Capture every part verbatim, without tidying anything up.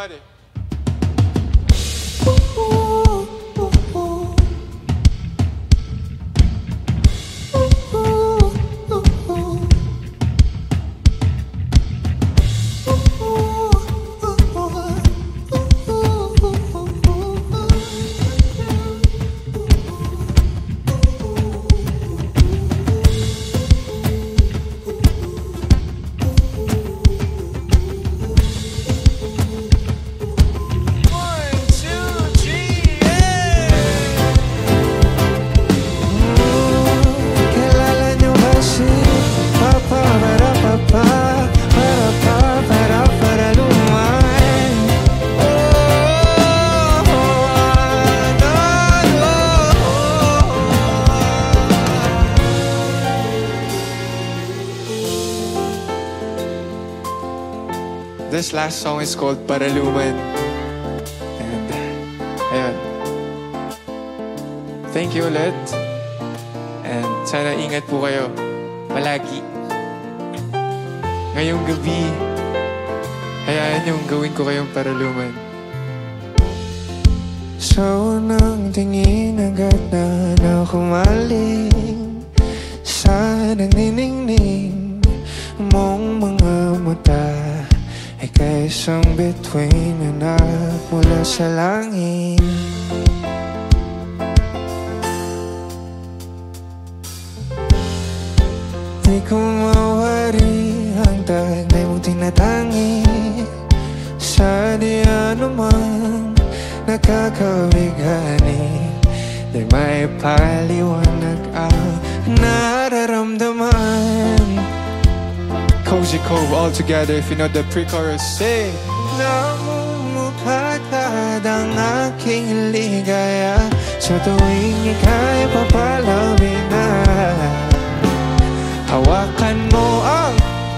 pare. This last song is called Paraluman. And, ayun. Thank you ulit. And sana ingat po kayo. Palagi. Ngayong gabi, hayaan yung gawin ko kayong paraluman. Sa unang tingin agad na nakumaling sa naniningning mong mga mata ay kaisang bituin na nagmula sa langit. Di ko mawari ang tagnay mong tinatangi sa di anumang nakakabighani. Di may paliwanag ang nararamdaman. Cozy Cove all together if you know the pre-chorus. Say! Namumukadkad ang aking ligaya sa tuwing ika'y papalawin na. Hawakan mo ang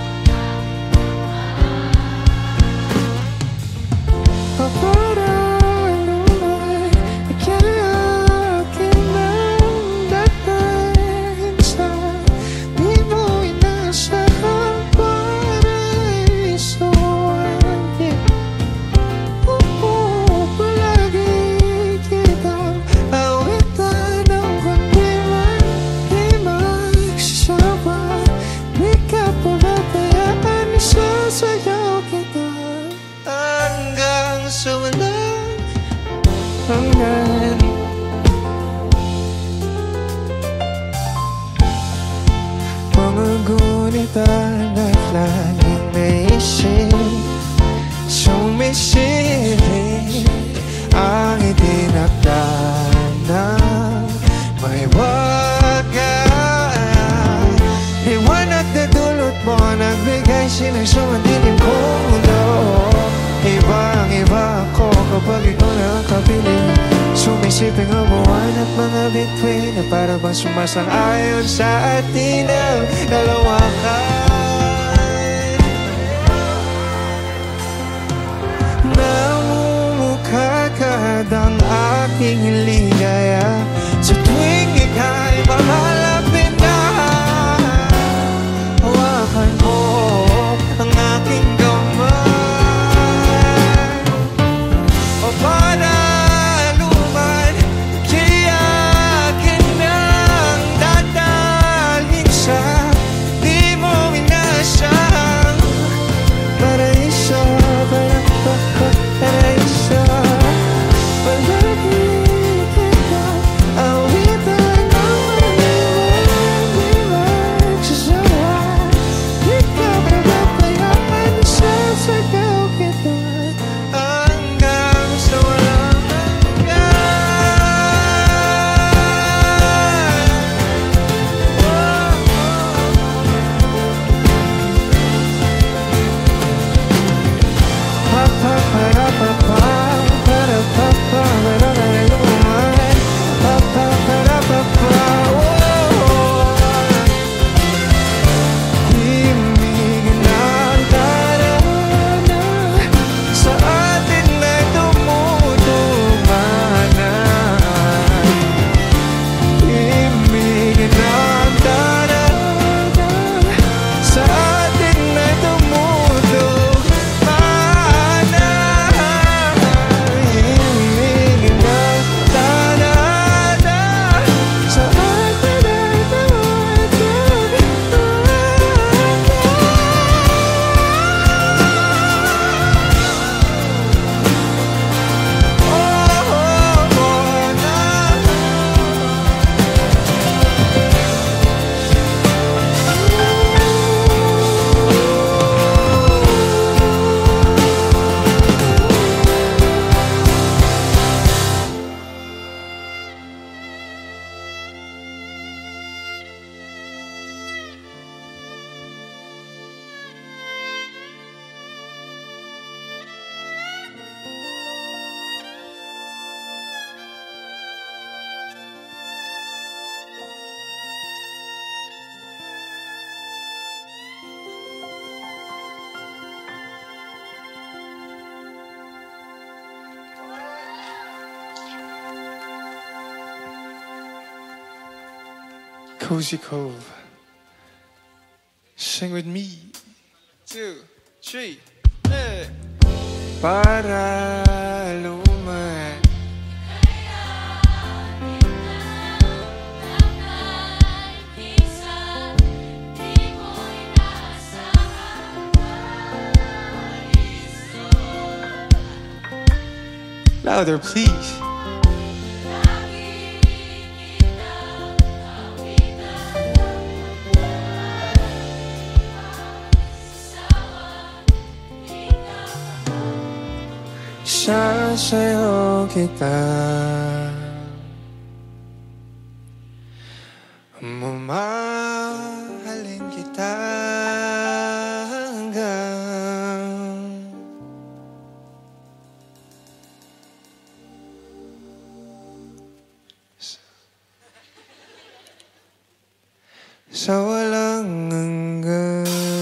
paparaluman, ikiyakin ang datahin sa di mo inasahan. Hanggang mga gunita na laging naisip, sumisilip ang itinakdan na may wagas. Liwanag na dulot mo nagbigay sinagsumandilim kong mundo. Ibang-iba ako kapag ikaw nakapiling, sumisiping ang buwan at mga bituin na para bang sumasang-ayon sa atin ang dalawakan. Namumukadkad ang aking ligaya sa tuwing ika'y mamalapit na. Hawakan mo ang aking kamay. Paraluman, kiyakin ang dadalhin sa di mo inasang paraiso, paraiso, paraiso. Palagi kita Cozy Cove. Sing with me. Two, three, hey. Para luman Louder, please. sasayaw kita, mamahalin kita hanggang sa walang hanggan.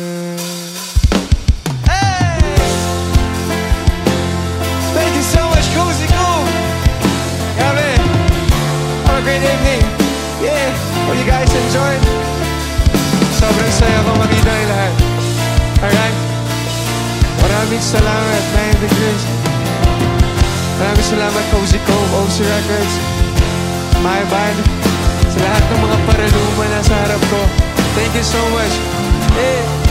Great evening. Yeah, hope you guys enjoyed. Sobrang saya ko makita yung lahat. Alright? Maraming salamat, nine degrees. Maraming salamat, Cozy Cove, O C Records, my band, sa lahat ng mga paraluman na sa harap ko. Thank you so much. Yeah.